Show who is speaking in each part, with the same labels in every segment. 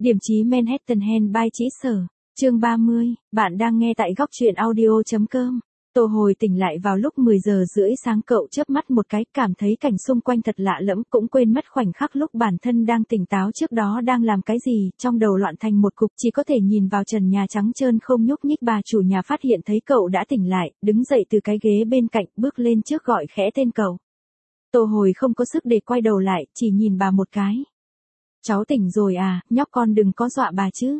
Speaker 1: Điểm chí Manhattan Handby Chỉ Sở, chương 30, bạn đang nghe tại góc truyện audio.com. Tô Hồi tỉnh lại vào lúc 10 giờ rưỡi sáng, cậu chớp mắt một cái, cảm thấy cảnh xung quanh thật lạ lẫm, cũng quên mất khoảnh khắc lúc bản thân đang tỉnh táo trước đó đang làm cái gì, trong đầu loạn thành một cục, chỉ có thể nhìn vào trần nhà trắng trơn không nhúc nhích. Bà chủ nhà phát hiện thấy cậu đã tỉnh lại, đứng dậy từ cái ghế bên cạnh, bước lên trước gọi khẽ tên cậu. Tô Hồi không có sức để quay đầu lại, chỉ nhìn bà một cái. Cháu tỉnh rồi à, nhóc con đừng có dọa bà chứ.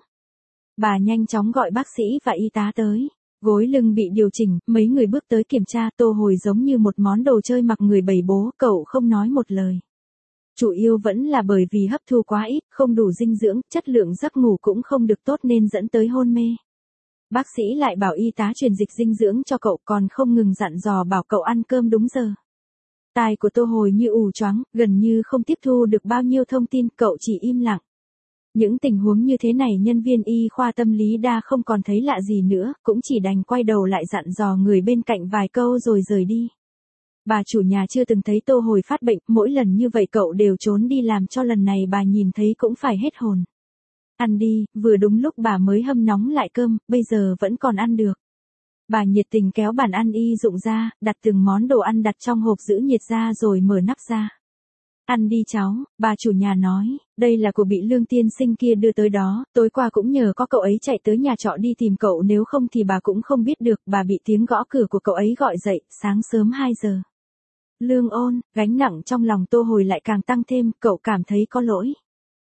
Speaker 1: Bà nhanh chóng gọi bác sĩ và y tá tới. Gối lưng bị điều chỉnh, mấy người bước tới kiểm tra. Tô Hồi giống như một món đồ chơi mặc người bầy bố, cậu không nói một lời. Chủ yếu vẫn là bởi vì hấp thu quá ít, không đủ dinh dưỡng, chất lượng giấc ngủ cũng không được tốt nên dẫn tới hôn mê. Bác sĩ lại bảo y tá truyền dịch dinh dưỡng cho cậu, còn không ngừng dặn dò bảo cậu ăn cơm đúng giờ. Tai của Tô Hồi như ù choáng, gần như không tiếp thu được bao nhiêu thông tin, cậu chỉ im lặng. Những tình huống như thế này nhân viên y khoa tâm lý đa không còn thấy lạ gì nữa, cũng chỉ đành quay đầu lại dặn dò người bên cạnh vài câu rồi rời đi. Bà chủ nhà chưa từng thấy Tô Hồi phát bệnh, mỗi lần như vậy cậu đều trốn đi làm, cho lần này bà nhìn thấy cũng phải hết hồn. Ăn đi, vừa đúng lúc bà mới hâm nóng lại cơm, bây giờ vẫn còn ăn được. Bà nhiệt tình kéo bàn ăn y dụng ra, đặt từng món đồ ăn đặt trong hộp giữ nhiệt ra rồi mở nắp ra. Ăn đi cháu, bà chủ nhà nói, đây là của bị Lương tiên sinh kia đưa tới đó, tối qua cũng nhờ có cậu ấy chạy tới nhà trọ đi tìm cậu, nếu không thì bà cũng không biết được. Bà bị tiếng gõ cửa của cậu ấy gọi dậy, sáng sớm 2 giờ. Lương Ôn, gánh nặng trong lòng Tô Hồi lại càng tăng thêm, cậu cảm thấy có lỗi.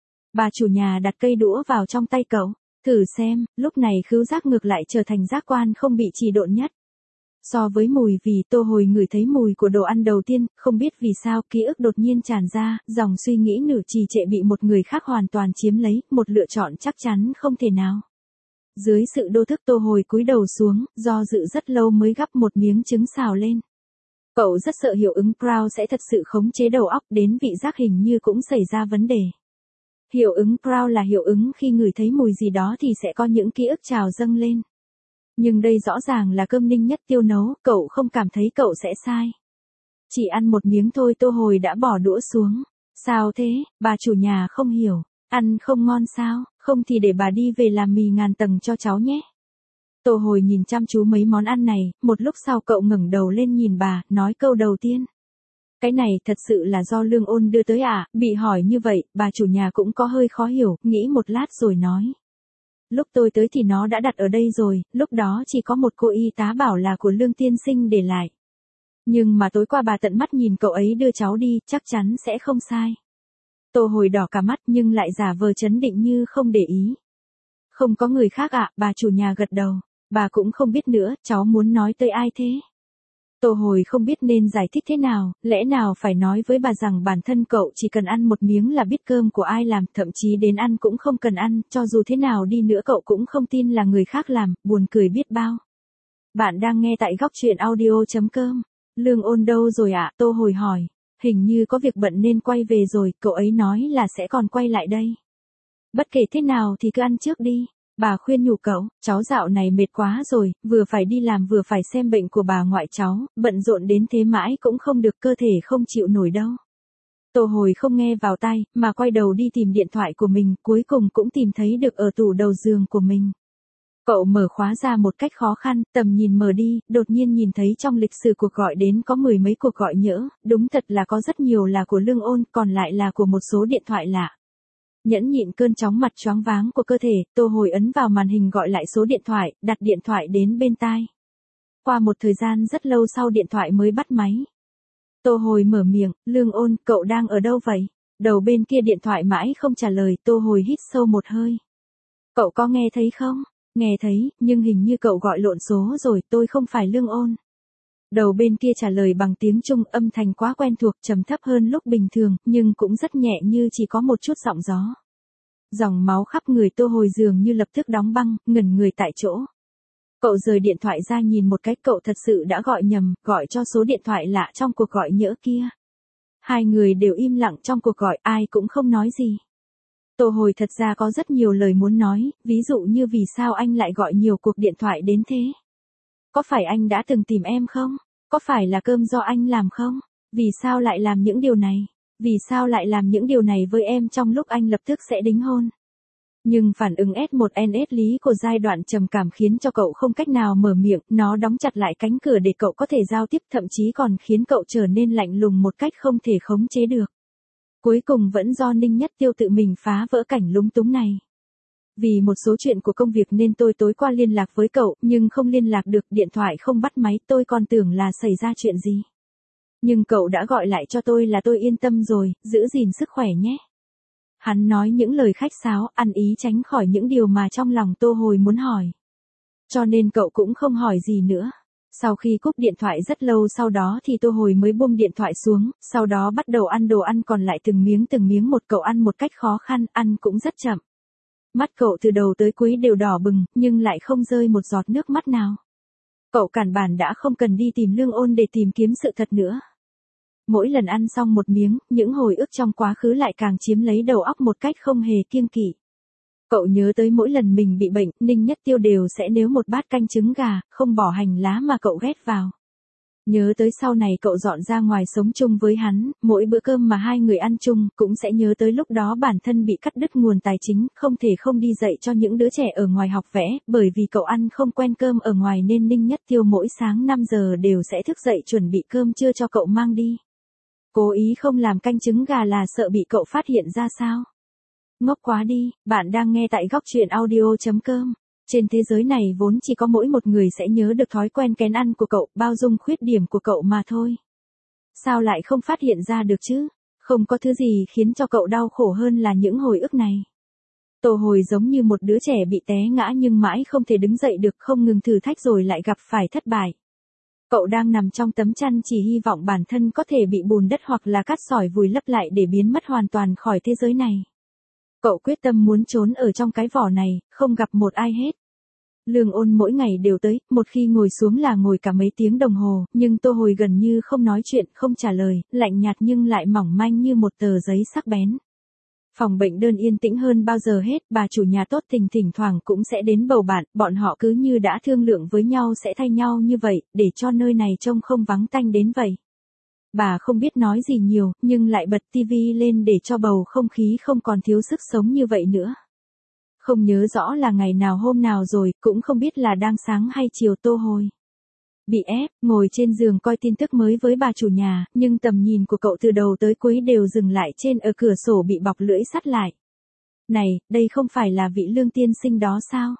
Speaker 1: Bà chủ nhà đặt cây đũa vào trong tay cậu, thử xem, lúc này khứu giác ngược lại trở thành giác quan không bị trì độn nhất. So với mùi, vì Tô Hồi ngửi thấy mùi của đồ ăn đầu tiên, không biết vì sao ký ức đột nhiên tràn ra, dòng suy nghĩ nửa trì trệ bị một người khác hoàn toàn chiếm lấy, một lựa chọn chắc chắn không thể nào. Dưới sự đô thức, Tô Hồi cúi đầu xuống, do dự rất lâu mới gắp một miếng trứng xào lên. Cậu rất sợ hiệu ứng Brown sẽ thật sự khống chế đầu óc, đến vị giác hình như cũng xảy ra vấn đề. Hiệu ứng Brown là hiệu ứng khi ngửi thấy mùi gì đó thì sẽ có những ký ức trào dâng lên. Nhưng đây rõ ràng là cơm Ninh Nhất Tiêu nấu, cậu không cảm thấy cậu sẽ sai. Chỉ ăn một miếng thôi. Tô Hồi đã bỏ đũa xuống. Sao thế, bà chủ nhà không hiểu, ăn không ngon sao, không thì để bà đi về làm mì ngàn tầng cho cháu nhé. Tô Hồi nhìn chăm chú mấy món ăn này, một lúc sau cậu ngẩng đầu lên nhìn bà, nói câu đầu tiên. Cái này thật sự là do Lương Ôn đưa tới à? Bị hỏi như vậy, bà chủ nhà cũng có hơi khó hiểu, nghĩ một lát rồi nói. Lúc tôi tới thì nó đã đặt ở đây rồi, lúc đó chỉ có một cô y tá bảo là của Lương tiên sinh để lại. Nhưng mà tối qua bà tận mắt nhìn cậu ấy đưa cháu đi, chắc chắn sẽ không sai. Tô Hồi đỏ cả mắt nhưng lại giả vờ trấn định như không để ý. Không có người khác ạ, bà chủ nhà gật đầu. Bà cũng không biết nữa, cháu muốn nói tới ai thế? Tô Hồi không biết nên giải thích thế nào, lẽ nào phải nói với bà rằng bản thân cậu chỉ cần ăn một miếng là biết cơm của ai làm, thậm chí đến ăn cũng không cần ăn, cho dù thế nào đi nữa cậu cũng không tin là người khác làm, buồn cười biết bao. Bạn đang nghe tại góc truyện audio.com. Lương Ôn đâu rồi ạ? Tô Hồi hỏi. Hình như có việc bận nên quay về rồi, cậu ấy nói là sẽ còn quay lại đây. Bất kể thế nào thì cứ ăn trước đi. Bà khuyên nhủ cậu, cháu dạo này mệt quá rồi, vừa phải đi làm vừa phải xem bệnh của bà ngoại cháu, bận rộn đến thế mãi cũng không được, cơ thể không chịu nổi đâu. Tô Hồi không nghe vào tai, mà quay đầu đi tìm điện thoại của mình, cuối cùng cũng tìm thấy được ở tủ đầu giường của mình. Cậu mở khóa ra một cách khó khăn, tầm nhìn mờ đi, đột nhiên nhìn thấy trong lịch sử cuộc gọi đến có 10 mấy cuộc gọi nhỡ, đúng thật là có rất nhiều là của Lương Ôn, còn lại là của một số điện thoại lạ. Nhẫn nhịn cơn chóng mặt choáng váng của cơ thể, Tô Hồi ấn vào màn hình gọi lại số điện thoại, đặt điện thoại đến bên tai. Qua một thời gian rất lâu sau điện thoại mới bắt máy. Tô Hồi mở miệng, Lương Ôn, cậu đang ở đâu vậy? Đầu bên kia điện thoại mãi không trả lời, Tô Hồi hít sâu một hơi. Cậu có nghe thấy không? Nghe thấy, nhưng hình như cậu gọi lộn số rồi, tôi không phải Lương Ôn. Đầu bên kia trả lời bằng tiếng Trung, âm thanh quá quen thuộc, trầm thấp hơn lúc bình thường, nhưng cũng rất nhẹ như chỉ có một chút giọng gió. Dòng máu khắp người Tô Hồi dường như lập tức đóng băng, ngẩn người tại chỗ. Cậu rời điện thoại ra nhìn một cái, cậu thật sự đã gọi nhầm, gọi cho số điện thoại lạ trong cuộc gọi nhỡ kia. Hai người đều im lặng trong cuộc gọi, ai cũng không nói gì. Tô Hồi thật ra có rất nhiều lời muốn nói, ví dụ như vì sao anh lại gọi nhiều cuộc điện thoại đến thế? Có phải anh đã từng tìm em không? Có phải là cơm do anh làm không? Vì sao lại làm những điều này? Vì sao lại làm những điều này với em trong lúc anh lập tức sẽ đính hôn? Nhưng phản ứng S1NS lý của giai đoạn trầm cảm khiến cho cậu không cách nào mở miệng, nó đóng chặt lại cánh cửa để cậu có thể giao tiếp, thậm chí còn khiến cậu trở nên lạnh lùng một cách không thể khống chế được. Cuối cùng vẫn do Ninh Nhất Tiêu tự mình phá vỡ cảnh lúng túng này. Vì một số chuyện của công việc nên tôi tối qua liên lạc với cậu, nhưng không liên lạc được, điện thoại không bắt máy, tôi còn tưởng là xảy ra chuyện gì. Nhưng cậu đã gọi lại cho tôi là tôi yên tâm rồi, giữ gìn sức khỏe nhé. Hắn nói những lời khách sáo, ăn ý tránh khỏi những điều mà trong lòng Tô Hồi muốn hỏi. Cho nên cậu cũng không hỏi gì nữa. Sau khi cúp điện thoại rất lâu sau đó thì Tô Hồi mới buông điện thoại xuống, sau đó bắt đầu ăn đồ ăn còn lại từng miếng một, cậu ăn một cách khó khăn, ăn cũng rất chậm. Mắt cậu từ đầu tới cuối đều đỏ bừng, nhưng lại không rơi một giọt nước mắt nào. Cậu căn bản đã không cần đi tìm Lương Ôn để tìm kiếm sự thật nữa. Mỗi lần ăn xong một miếng, những hồi ức trong quá khứ lại càng chiếm lấy đầu óc một cách không hề kiêng kỵ. Cậu nhớ tới mỗi lần mình bị bệnh, Ninh Nhất Tiêu đều sẽ nấu một bát canh trứng gà, không bỏ hành lá mà cậu ghét vào. Nhớ tới sau này cậu dọn ra ngoài sống chung với hắn, mỗi bữa cơm mà hai người ăn chung, cũng sẽ nhớ tới lúc đó bản thân bị cắt đứt nguồn tài chính, không thể không đi dạy cho những đứa trẻ ở ngoài học vẽ, bởi vì cậu ăn không quen cơm ở ngoài nên Ninh Nhất Tiêu mỗi sáng 5 giờ đều sẽ thức dậy chuẩn bị cơm trưa cho cậu mang đi. Cố ý không làm canh trứng gà là sợ bị cậu phát hiện ra sao? Ngốc quá đi, bạn đang nghe tại góc truyện audio.com. Trên thế giới này vốn chỉ có mỗi một người sẽ nhớ được thói quen kén ăn của cậu, bao dung khuyết điểm của cậu mà thôi. Sao lại không phát hiện ra được chứ? Không có thứ gì khiến cho cậu đau khổ hơn là những hồi ức này. Tô Hồi giống như một đứa trẻ bị té ngã nhưng mãi không thể đứng dậy được, không ngừng thử thách rồi lại gặp phải thất bại. Cậu đang nằm trong tấm chăn chỉ hy vọng bản thân có thể bị bùn đất hoặc là cát sỏi vùi lấp lại để biến mất hoàn toàn khỏi thế giới này. Cậu quyết tâm muốn trốn ở trong cái vỏ này, không gặp một ai hết. Lương Ôn mỗi ngày đều tới, một khi ngồi xuống là ngồi cả mấy tiếng đồng hồ, nhưng Tô Hồi gần như không nói chuyện, không trả lời, lạnh nhạt nhưng lại mỏng manh như một tờ giấy sắc bén. Phòng bệnh đơn yên tĩnh hơn bao giờ hết, bà chủ nhà tốt tình thỉnh thoảng cũng sẽ đến bầu bạn, bọn họ cứ như đã thương lượng với nhau sẽ thay nhau như vậy, để cho nơi này trông không vắng tanh đến vậy. Bà không biết nói gì nhiều, nhưng lại bật tivi lên để cho bầu không khí không còn thiếu sức sống như vậy nữa. Không nhớ rõ là ngày nào hôm nào rồi, cũng không biết là đang sáng hay chiều. Tô Hồi bị ép, ngồi trên giường coi tin tức mới với bà chủ nhà, nhưng tầm nhìn của cậu từ đầu tới cuối đều dừng lại trên ở cửa sổ bị bọc lưỡi sắt lại. Này, đây không phải là vị Lương tiên sinh đó sao?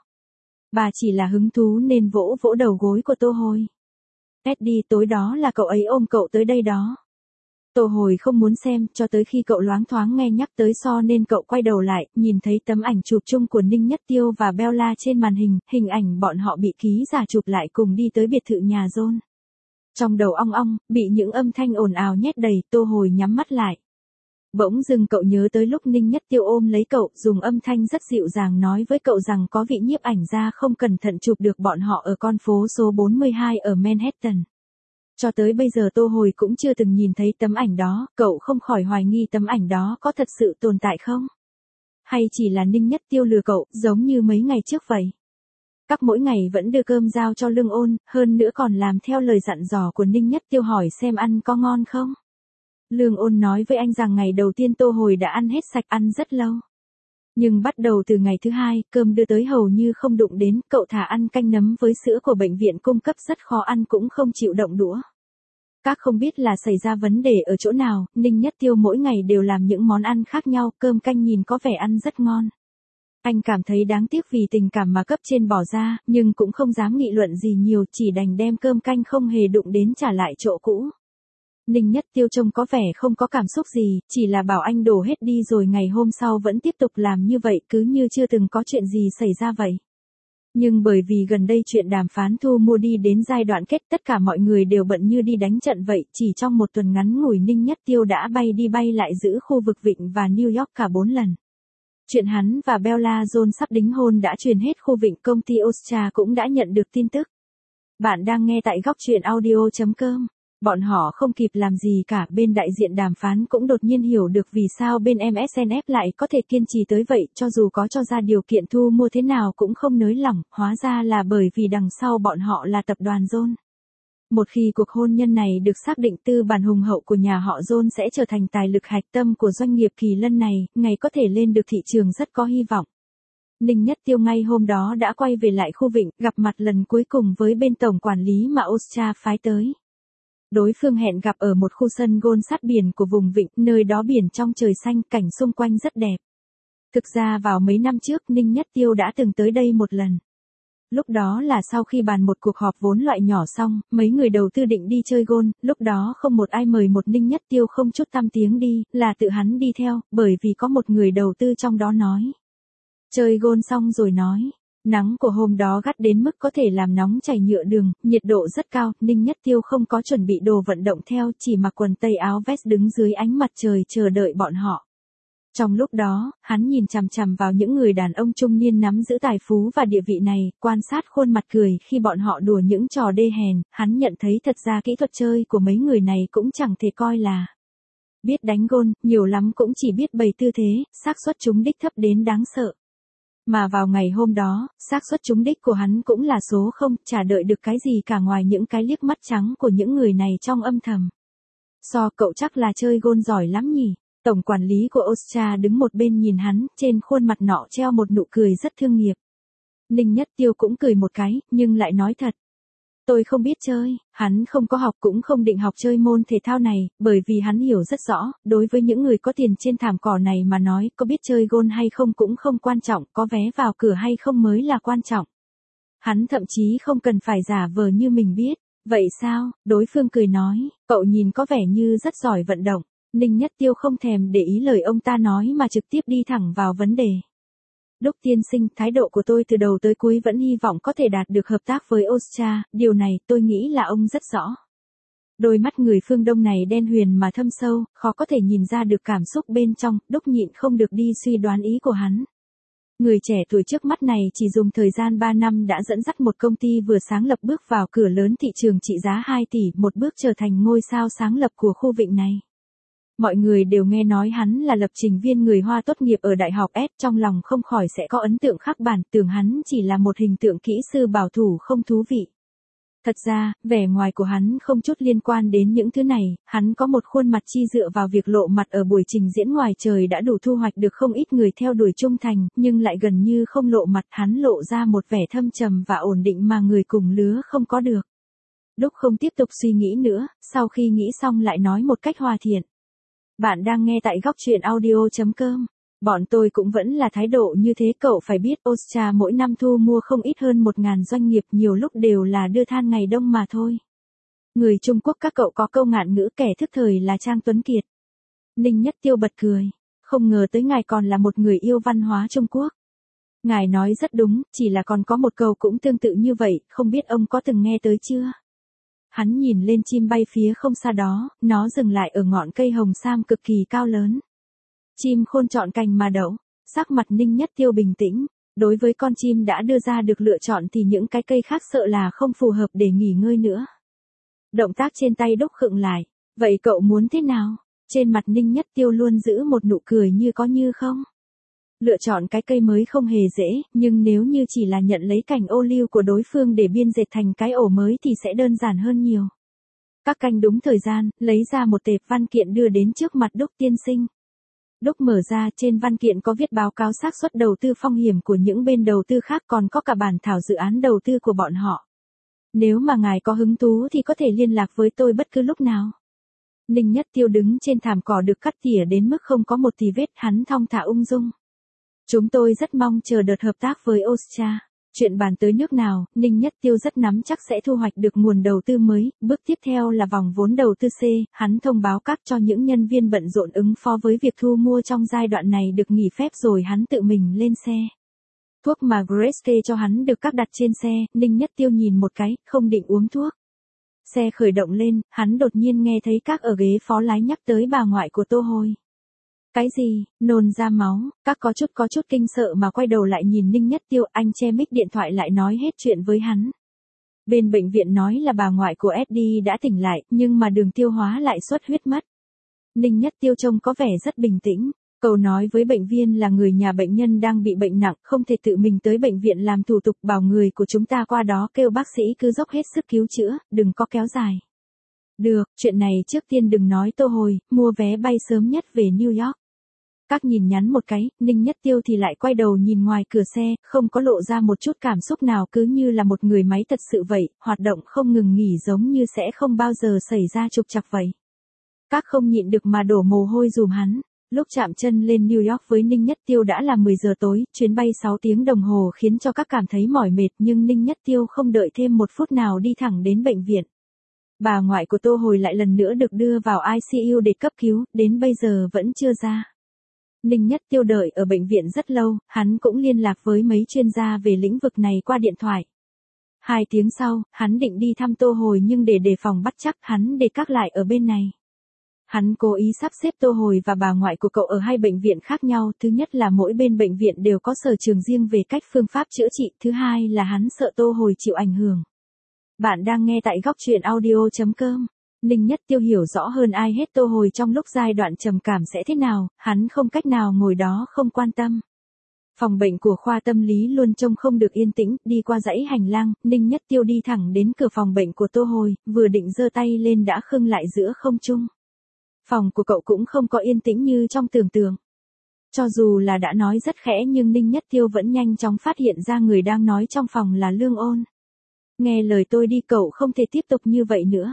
Speaker 1: Bà chỉ là hứng thú nên vỗ vỗ đầu gối của Tô Hồi. Eddie, tối đó là cậu ấy ôm cậu tới đây đó. Tô Hồi không muốn xem, cho tới khi cậu loáng thoáng nghe nhắc tới So nên cậu quay đầu lại, nhìn thấy tấm ảnh chụp chung của Ninh Nhất Tiêu và Bella trên màn hình, hình ảnh bọn họ bị ký giả chụp lại cùng đi tới biệt thự nhà John. Trong đầu ong ong, bị những âm thanh ồn ào nhét đầy, Tô Hồi nhắm mắt lại. Bỗng dưng cậu nhớ tới lúc Ninh Nhất Tiêu ôm lấy cậu, dùng âm thanh rất dịu dàng nói với cậu rằng có vị nhiếp ảnh gia không cẩn thận chụp được bọn họ ở con phố số 42 ở Manhattan. Cho tới bây giờ Tô Hồi cũng chưa từng nhìn thấy tấm ảnh đó, cậu không khỏi hoài nghi tấm ảnh đó có thật sự tồn tại không? Hay chỉ là Ninh Nhất Tiêu lừa cậu, giống như mấy ngày trước vậy? Các mỗi ngày vẫn đưa cơm giao cho Lương Ôn, hơn nữa còn làm theo lời dặn dò của Ninh Nhất Tiêu hỏi xem ăn có ngon không? Lương Ôn nói với anh rằng ngày đầu tiên Tô Hồi đã ăn hết sạch, ăn rất lâu. Nhưng bắt đầu từ ngày thứ hai, cơm đưa tới hầu như không đụng đến, cậu thả ăn canh nấm với sữa của bệnh viện cung cấp rất khó ăn cũng không chịu động đũa. Các không biết là xảy ra vấn đề ở chỗ nào, Ninh Nhất Tiêu mỗi ngày đều làm những món ăn khác nhau, cơm canh nhìn có vẻ ăn rất ngon. Anh cảm thấy đáng tiếc vì tình cảm mà cấp trên bỏ ra, nhưng cũng không dám nghị luận gì nhiều, chỉ đành đem cơm canh không hề đụng đến trả lại chỗ cũ. Ninh Nhất Tiêu trông có vẻ không có cảm xúc gì, chỉ là bảo anh đổ hết đi rồi ngày hôm sau vẫn tiếp tục làm như vậy, cứ như chưa từng có chuyện gì xảy ra vậy. Nhưng bởi vì gần đây chuyện đàm phán thu mua đi đến giai đoạn kết, tất cả mọi người đều bận như đi đánh trận vậy, chỉ trong một tuần ngắn ngủi Ninh Nhất Tiêu đã bay đi bay lại giữ khu vực Vịnh và New York cả 4 lần. Chuyện hắn và Bella John sắp đính hôn đã truyền hết khu Vịnh, công ty Ostra cũng đã nhận được tin tức. Bạn đang nghe tại góc truyện audio.com. Bọn họ không kịp làm gì cả, bên đại diện đàm phán cũng đột nhiên hiểu được vì sao bên MSNF lại có thể kiên trì tới vậy, cho dù có cho ra điều kiện thu mua thế nào cũng không nới lỏng, hóa ra là bởi vì đằng sau bọn họ là tập đoàn John. Một khi cuộc hôn nhân này được xác định, tư bản hùng hậu của nhà họ John sẽ trở thành tài lực hạch tâm của doanh nghiệp kỳ lân này, ngày có thể lên được thị trường rất có hy vọng. Ninh Nhất Tiêu ngay hôm đó đã quay về lại khu Vịnh, gặp mặt lần cuối cùng với bên tổng quản lý mà Oscha phái tới. Đối phương hẹn gặp ở một khu sân golf sát biển của vùng Vịnh, nơi đó biển trong trời xanh, cảnh xung quanh rất đẹp. Thực ra vào mấy năm trước Ninh Nhất Tiêu đã từng tới đây một lần. Lúc đó là sau khi bàn một cuộc họp vốn loại nhỏ xong, mấy người đầu tư định đi chơi golf, lúc đó không một ai mời một Ninh Nhất Tiêu không chút tăm tiếng đi, là tự hắn đi theo, bởi vì có một người đầu tư trong đó nói. Chơi golf xong rồi nói. Nắng của hôm đó gắt đến mức có thể làm nóng chảy nhựa đường, nhiệt độ rất cao, Ninh Nhất Tiêu không có chuẩn bị đồ vận động theo, chỉ mặc quần tây áo vest đứng dưới ánh mặt trời chờ đợi bọn họ. Trong lúc đó, hắn nhìn chằm chằm vào những người đàn ông trung niên nắm giữ tài phú và địa vị này, quan sát khuôn mặt cười khi bọn họ đùa những trò đê hèn, hắn nhận thấy thật ra kỹ thuật chơi của mấy người này cũng chẳng thể coi là biết đánh golf, nhiều lắm cũng chỉ biết bày tư thế, xác suất trúng đích thấp đến đáng sợ. Mà vào ngày hôm đó, xác suất trúng đích của hắn cũng là số 0, chả đợi được cái gì cả ngoài những cái liếc mắt trắng của những người này trong âm thầm. Cậu chắc là chơi golf giỏi lắm nhỉ? Tổng quản lý của Oscha đứng một bên nhìn hắn, trên khuôn mặt nọ treo một nụ cười rất thương nghiệp. Ninh Nhất Tiêu cũng cười một cái, nhưng lại nói thật. Tôi không biết chơi, hắn không có học cũng không định học chơi môn thể thao này, bởi vì hắn hiểu rất rõ, đối với những người có tiền trên thảm cỏ này mà nói, có biết chơi golf hay không cũng không quan trọng, có vé vào cửa hay không mới là quan trọng. Hắn thậm chí không cần phải giả vờ như mình biết. Vậy sao? Đối phương cười nói, cậu nhìn có vẻ như rất giỏi vận động. Ninh Nhất Tiêu không thèm để ý lời ông ta nói mà trực tiếp đi thẳng vào vấn đề. Đúc tiên sinh, thái độ của tôi từ đầu tới cuối vẫn hy vọng có thể đạt được hợp tác với Oscha, điều này tôi nghĩ là ông rất rõ. Đôi mắt người phương Đông này đen huyền mà thâm sâu, khó có thể nhìn ra được cảm xúc bên trong, Đúc nhịn không được đi suy đoán ý của hắn. Người trẻ tuổi trước mắt này chỉ dùng thời gian 3 năm đã dẫn dắt một công ty vừa sáng lập bước vào cửa lớn thị trường trị giá 2 tỷ, một bước trở thành ngôi sao sáng lập của khu Vịnh này. Mọi người đều nghe nói hắn là lập trình viên người Hoa tốt nghiệp ở Đại học S, trong lòng không khỏi sẽ có ấn tượng khác bản, tưởng hắn chỉ là một hình tượng kỹ sư bảo thủ không thú vị. Thật ra, vẻ ngoài của hắn không chút liên quan đến những thứ này, hắn có một khuôn mặt chi dựa vào việc lộ mặt ở buổi trình diễn ngoài trời đã đủ thu hoạch được không ít người theo đuổi trung thành, nhưng lại gần như không lộ mặt, hắn lộ ra một vẻ thâm trầm và ổn định mà người cùng lứa không có được. Đúc không tiếp tục suy nghĩ nữa, sau khi nghĩ xong lại nói một cách hòa thiện. Bạn đang nghe tại góc truyện audio.com. Bọn tôi cũng vẫn là thái độ như thế, cậu phải biết Oscha mỗi năm thu mua không ít hơn 1.000 doanh nghiệp, nhiều lúc đều là đưa than ngày đông mà thôi. Người Trung Quốc các cậu có câu ngạn ngữ kẻ thức thời là Trang Tuấn Kiệt. Ninh Nhất Tiêu bật cười. Không ngờ tới ngài còn là một người yêu văn hóa Trung Quốc. Ngài nói rất đúng, chỉ là còn có một câu cũng tương tự như vậy, không biết ông có từng nghe tới chưa? Hắn nhìn lên chim bay phía không xa đó, nó dừng lại ở ngọn cây hồng sam cực kỳ cao lớn. Chim khôn chọn cành mà đậu, sắc mặt Ninh Nhất Tiêu bình tĩnh, đối với con chim đã đưa ra được lựa chọn thì những cái cây khác sợ là không phù hợp để nghỉ ngơi nữa. Động tác trên tay Đúc khựng lại, vậy cậu muốn thế nào? Trên mặt Ninh Nhất Tiêu luôn giữ một nụ cười như có như không. Lựa chọn cái cây mới không hề dễ, nhưng nếu như chỉ là nhận lấy cành ô liu của đối phương để biên dệt thành cái ổ mới thì sẽ đơn giản hơn nhiều. Các canh đúng thời gian, lấy ra một tệp văn kiện đưa đến trước mặt Đúc tiên sinh. Đúc mở ra, trên văn kiện có viết báo cáo xác suất đầu tư phong hiểm của những bên đầu tư khác, còn có cả bản thảo dự án đầu tư của bọn họ. Nếu mà ngài có hứng thú thì có thể liên lạc với tôi bất cứ lúc nào. Ninh Nhất Tiêu đứng trên thảm cỏ được cắt tỉa đến mức không có một tì vết, hắn thong thả ung dung. Chúng tôi rất mong chờ đợt hợp tác với Oscha. Chuyện bàn tới nước nào, Ninh Nhất Tiêu rất nắm chắc sẽ thu hoạch được nguồn đầu tư mới, bước tiếp theo là vòng vốn đầu tư C, hắn thông báo các cho những nhân viên bận rộn ứng phó với việc thu mua trong giai đoạn này được nghỉ phép rồi hắn tự mình lên xe. Thuốc mà Grace cho hắn được cắp đặt trên xe, Ninh Nhất Tiêu nhìn một cái, không định uống thuốc. Xe khởi động lên, hắn đột nhiên nghe thấy các ở ghế phó lái nhắc tới bà ngoại của Tô Hồi. Cái gì? Nôn ra máu, các có chút kinh sợ mà quay đầu lại nhìn Ninh Nhất Tiêu, anh che mic điện thoại lại nói hết chuyện với hắn. Bên bệnh viện nói là bà ngoại của Eddie đã tỉnh lại, nhưng mà đường tiêu hóa lại xuất huyết mất. Ninh Nhất Tiêu trông có vẻ rất bình tĩnh. Cậu nói với bệnh viên là người nhà bệnh nhân đang bị bệnh nặng, không thể tự mình tới bệnh viện làm thủ tục, bảo người của chúng ta qua đó kêu bác sĩ cứ dốc hết sức cứu chữa, đừng có kéo dài. Được, chuyện này trước tiên đừng nói Tô Hồi, mua vé bay sớm nhất về New York. Các nhìn nhắn một cái, Ninh Nhất Tiêu thì lại quay đầu nhìn ngoài cửa xe, không có lộ ra một chút cảm xúc nào, cứ như là một người máy thật sự vậy, hoạt động không ngừng nghỉ giống như sẽ không bao giờ xảy ra trục trặc vậy. Các không nhịn được mà đổ mồ hôi dùm hắn. Lúc chạm chân lên New York với Ninh Nhất Tiêu đã là 10 giờ tối, chuyến bay 6 tiếng đồng hồ khiến cho các cảm thấy mỏi mệt, nhưng Ninh Nhất Tiêu không đợi thêm một phút nào đi thẳng đến bệnh viện. Bà ngoại của Tô Hồi lại lần nữa được đưa vào ICU để cấp cứu, đến bây giờ vẫn chưa ra. Ninh Nhất Tiêu đợi ở bệnh viện rất lâu, hắn cũng liên lạc với mấy chuyên gia về lĩnh vực này qua điện thoại. 2 tiếng sau, hắn định đi thăm Tô Hồi nhưng để đề phòng bắt chắc, hắn để các lại ở bên này. Hắn cố ý sắp xếp Tô Hồi và bà ngoại của cậu ở 2 bệnh viện khác nhau, thứ nhất là mỗi bên bệnh viện đều có sở trường riêng về cách phương pháp chữa trị, thứ hai là hắn sợ Tô Hồi chịu ảnh hưởng. Bạn đang nghe tại góc truyện audio.com. Ninh Nhất Tiêu hiểu rõ hơn ai hết Tô Hồi trong lúc giai đoạn trầm cảm sẽ thế nào, hắn không cách nào ngồi đó không quan tâm. Phòng bệnh của khoa tâm lý luôn trông không được yên tĩnh, đi qua dãy hành lang, Ninh Nhất Tiêu đi thẳng đến cửa phòng bệnh của Tô Hồi, vừa định giơ tay lên đã khựng lại giữa không trung. Phòng của cậu cũng không có yên tĩnh như trong tưởng tượng. Cho dù là đã nói rất khẽ nhưng Ninh Nhất Tiêu vẫn nhanh chóng phát hiện ra người đang nói trong phòng là Lương Ôn. Nghe lời tôi đi, cậu không thể tiếp tục như vậy nữa.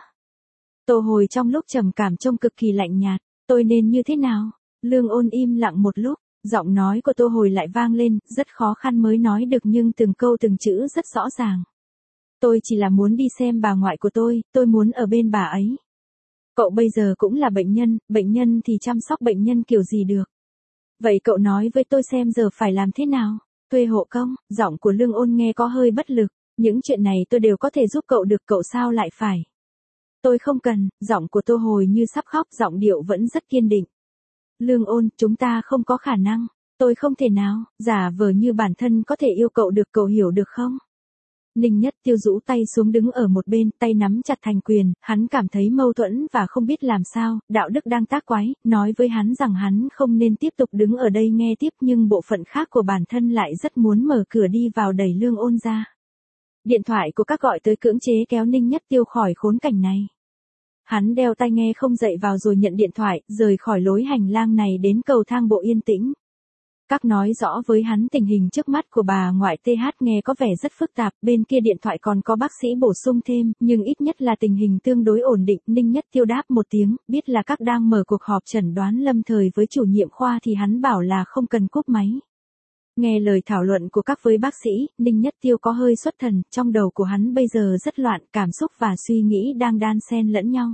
Speaker 1: Tô Hồi trong lúc trầm cảm trông cực kỳ lạnh nhạt, tôi nên như thế nào? Lương Ôn im lặng một lúc, giọng nói của Tô Hồi lại vang lên, rất khó khăn mới nói được nhưng từng câu từng chữ rất rõ ràng. Tôi chỉ là muốn đi xem bà ngoại của tôi muốn ở bên bà ấy. Cậu bây giờ cũng là bệnh nhân thì chăm sóc bệnh nhân kiểu gì được. Vậy cậu nói với tôi xem giờ phải làm thế nào? Thuê hộ công, giọng của Lương Ôn nghe có hơi bất lực, những chuyện này tôi đều có thể giúp cậu được, cậu sao lại phải? Tôi không cần, giọng của Tô Hồi như sắp khóc, giọng điệu vẫn rất kiên định. Lương Ôn, chúng ta không có khả năng, tôi không thể nào, giả vờ như bản thân có thể yêu cậu được, cậu hiểu được không? Ninh Nhất Tiêu rũ tay xuống đứng ở một bên, tay nắm chặt thành quyền, hắn cảm thấy mâu thuẫn và không biết làm sao, đạo đức đang tác quái, nói với hắn rằng hắn không nên tiếp tục đứng ở đây nghe tiếp nhưng bộ phận khác của bản thân lại rất muốn mở cửa đi vào đẩy Lương Ôn ra. Điện thoại của các gọi tới cưỡng chế kéo Ninh Nhất Tiêu khỏi khốn cảnh này. Hắn đeo tai nghe không dậy vào rồi nhận điện thoại, rời khỏi lối hành lang này đến cầu thang bộ yên tĩnh. Các nói rõ với hắn tình hình trước mắt của bà ngoại TH nghe có vẻ rất phức tạp, bên kia điện thoại còn có bác sĩ bổ sung thêm, nhưng ít nhất là tình hình tương đối ổn định. Ninh Nhất Tiêu đáp một tiếng, biết là các đang mở cuộc họp chẩn đoán lâm thời với chủ nhiệm khoa thì hắn bảo là không cần cúp máy. Nghe lời thảo luận của các với bác sĩ, Ninh Nhất Tiêu có hơi xuất thần, trong đầu của hắn bây giờ rất loạn, cảm xúc và suy nghĩ đang đan xen lẫn nhau.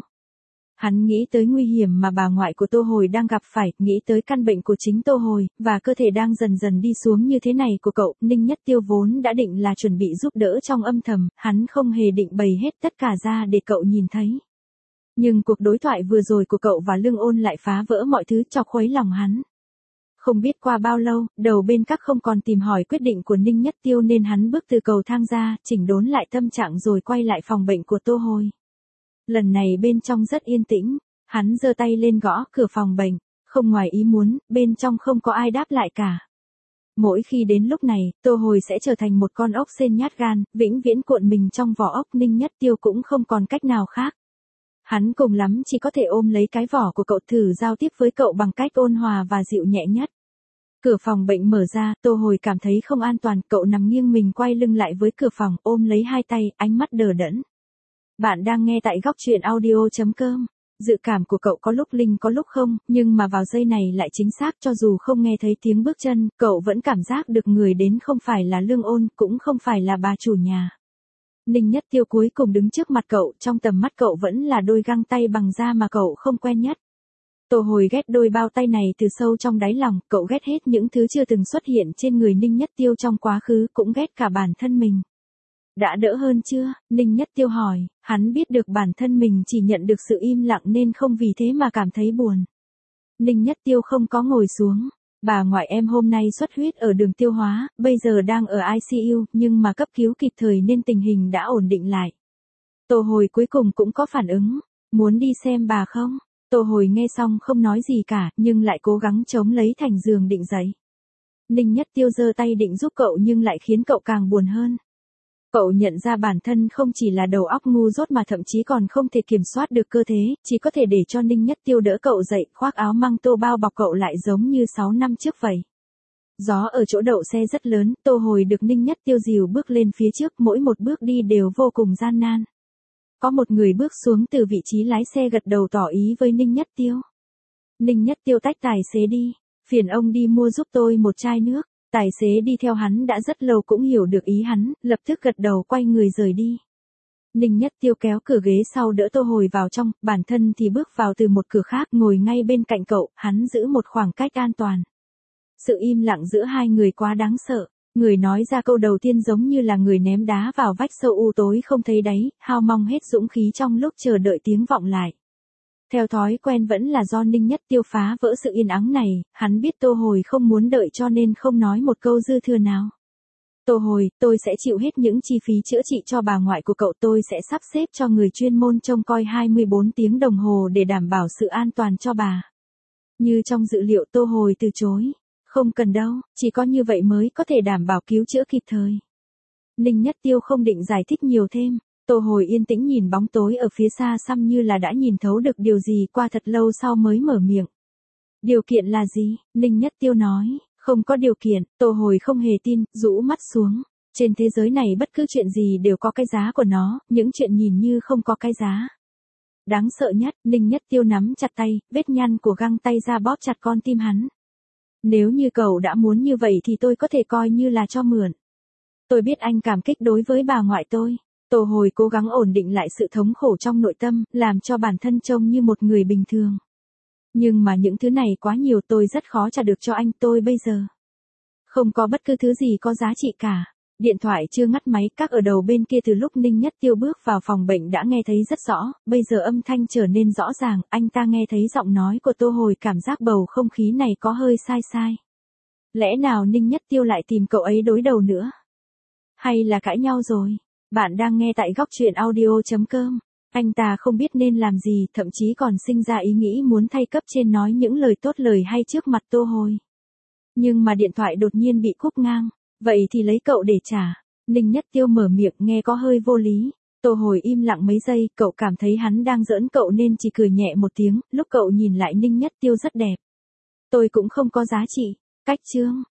Speaker 1: Hắn nghĩ tới nguy hiểm mà bà ngoại của Tô Hồi đang gặp phải, nghĩ tới căn bệnh của chính Tô Hồi, và cơ thể đang dần dần đi xuống như thế này của cậu. Ninh Nhất Tiêu vốn đã định là chuẩn bị giúp đỡ trong âm thầm, hắn không hề định bày hết tất cả ra để cậu nhìn thấy. Nhưng cuộc đối thoại vừa rồi của cậu và Lương Ôn lại phá vỡ mọi thứ, chọc khuấy lòng hắn. Không biết qua bao lâu, đầu bên các không còn tìm hỏi quyết định của Ninh Nhất Tiêu nên hắn bước từ cầu thang ra, chỉnh đốn lại tâm trạng rồi quay lại phòng bệnh của Tô Hồi. Lần này bên trong rất yên tĩnh, hắn giơ tay lên gõ cửa phòng bệnh, không ngoài ý muốn, bên trong không có ai đáp lại cả. Mỗi khi đến lúc này, Tô Hồi sẽ trở thành một con ốc sên nhát gan, vĩnh viễn cuộn mình trong vỏ ốc. Ninh Nhất Tiêu cũng không còn cách nào khác. Hắn cùng lắm chỉ có thể ôm lấy cái vỏ của cậu, thử giao tiếp với cậu bằng cách ôn hòa và dịu nhẹ nhất. Cửa phòng bệnh mở ra, Tô Hồi cảm thấy không an toàn, cậu nằm nghiêng mình quay lưng lại với cửa phòng, ôm lấy hai tay, ánh mắt đờ đẫn. Bạn đang nghe tại góc truyện audio.com. Dự cảm của cậu có lúc linh có lúc không, nhưng mà vào giây này lại chính xác, cho dù không nghe thấy tiếng bước chân, cậu vẫn cảm giác được người đến không phải là Lương Ôn, cũng không phải là bà chủ nhà. Ninh Nhất Tiêu cuối cùng đứng trước mặt cậu, trong tầm mắt cậu vẫn là đôi găng tay bằng da mà cậu không quen nhất. Tô Hồi ghét đôi bao tay này từ sâu trong đáy lòng, cậu ghét hết những thứ chưa từng xuất hiện trên người Ninh Nhất Tiêu trong quá khứ, cũng ghét cả bản thân mình. Đã đỡ hơn chưa? Ninh Nhất Tiêu hỏi, hắn biết được bản thân mình chỉ nhận được sự im lặng nên không vì thế mà cảm thấy buồn. Ninh Nhất Tiêu không có ngồi xuống. Bà ngoại em hôm nay xuất huyết ở đường tiêu hóa, bây giờ đang ở ICU, nhưng mà cấp cứu kịp thời nên tình hình đã ổn định lại. Tô Hồi cuối cùng cũng có phản ứng. Muốn đi xem bà không? Tô Hồi nghe xong không nói gì cả, nhưng lại cố gắng chống lấy thành giường định dậy. Ninh Nhất Tiêu giơ tay định giúp cậu nhưng lại khiến cậu càng buồn hơn. Cậu nhận ra bản thân không chỉ là đầu óc ngu dốt mà thậm chí còn không thể kiểm soát được cơ thế, chỉ có thể để cho Ninh Nhất Tiêu đỡ cậu dậy, khoác áo măng tô bao bọc cậu lại giống như 6 năm trước vậy. Gió ở chỗ đậu xe rất lớn, Tô Hồi được Ninh Nhất Tiêu dìu bước lên phía trước, mỗi một bước đi đều vô cùng gian nan. Có một người bước xuống từ vị trí lái xe gật đầu tỏ ý với Ninh Nhất Tiêu. Ninh Nhất Tiêu tách tài xế đi, phiền ông đi mua giúp tôi một chai nước. Tài xế đi theo hắn đã rất lâu cũng hiểu được ý hắn, lập tức gật đầu quay người rời đi. Ninh Nhất Tiêu kéo cửa ghế sau đỡ Tô Hồi vào trong, bản thân thì bước vào từ một cửa khác ngồi ngay bên cạnh cậu, hắn giữ một khoảng cách an toàn. Sự im lặng giữa hai người quá đáng sợ, người nói ra câu đầu tiên giống như là người ném đá vào vách sâu u tối không thấy đáy, hao mong hết dũng khí trong lúc chờ đợi tiếng vọng lại. Theo thói quen vẫn là do Ninh Nhất Tiêu phá vỡ sự yên ắng này, hắn biết Tô Hồi không muốn đợi cho nên không nói một câu dư thừa nào. Tô Hồi, tôi sẽ chịu hết những chi phí chữa trị cho bà ngoại của cậu, tôi sẽ sắp xếp cho người chuyên môn trông coi 24 tiếng đồng hồ để đảm bảo sự an toàn cho bà. Như trong dự liệu Tô Hồi từ chối. Không cần đâu, chỉ có như vậy mới có thể đảm bảo cứu chữa kịp thời. Ninh Nhất Tiêu không định giải thích nhiều thêm. Tô Hồi yên tĩnh nhìn bóng tối ở phía xa xăm như là đã nhìn thấu được điều gì qua thật lâu sau mới mở miệng. Điều kiện là gì? Ninh Nhất Tiêu nói, không có điều kiện, Tô Hồi không hề tin, rũ mắt xuống. Trên thế giới này bất cứ chuyện gì đều có cái giá của nó, những chuyện nhìn như không có cái giá. Đáng sợ nhất, Ninh Nhất Tiêu nắm chặt tay, vết nhăn của găng tay ra bóp chặt con tim hắn. Nếu như cậu đã muốn như vậy thì tôi có thể coi như là cho mượn. Tôi biết anh cảm kích đối với bà ngoại tôi. Tô Hồi cố gắng ổn định lại sự thống khổ trong nội tâm, làm cho bản thân trông như một người bình thường. Nhưng mà những thứ này quá nhiều, tôi rất khó trả được cho anh, tôi bây giờ. Không có bất cứ thứ gì có giá trị cả. Điện thoại chưa ngắt máy, các ở đầu bên kia từ lúc Ninh Nhất Tiêu bước vào phòng bệnh đã nghe thấy rất rõ, bây giờ âm thanh trở nên rõ ràng, anh ta nghe thấy giọng nói của Tô Hồi, cảm giác bầu không khí này có hơi sai sai. Lẽ nào Ninh Nhất Tiêu lại tìm cậu ấy đối đầu nữa? Hay là cãi nhau rồi? Bạn đang nghe tại góc truyện audio.com. Anh ta không biết nên làm gì, thậm chí còn sinh ra ý nghĩ muốn thay cấp trên nói những lời tốt lời hay trước mặt Tô Hồi. Nhưng mà điện thoại đột nhiên bị cúp ngang. Vậy thì lấy cậu để trả. Ninh Nhất Tiêu mở miệng nghe có hơi vô lý. Tô Hồi im lặng mấy giây, cậu cảm thấy hắn đang giỡn cậu nên chỉ cười nhẹ một tiếng, lúc cậu nhìn lại Ninh Nhất Tiêu rất đẹp. Tôi cũng không có giá trị. Cách chương.